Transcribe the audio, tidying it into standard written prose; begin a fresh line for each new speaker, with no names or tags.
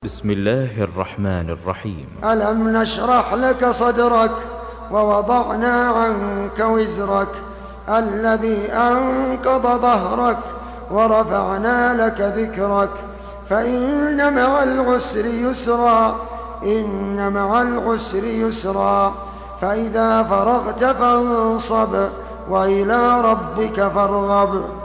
بسم الله الرحمن الرحيم.
ألم نشرح لك صدرك ووضعنا عنك وزرك الذي أنقض ظهرك ورفعنا لك ذكرك فإن مع العسر يسرا إن مع العسر يسرا فإذا فرغت فانصب وإلى ربك فارغب.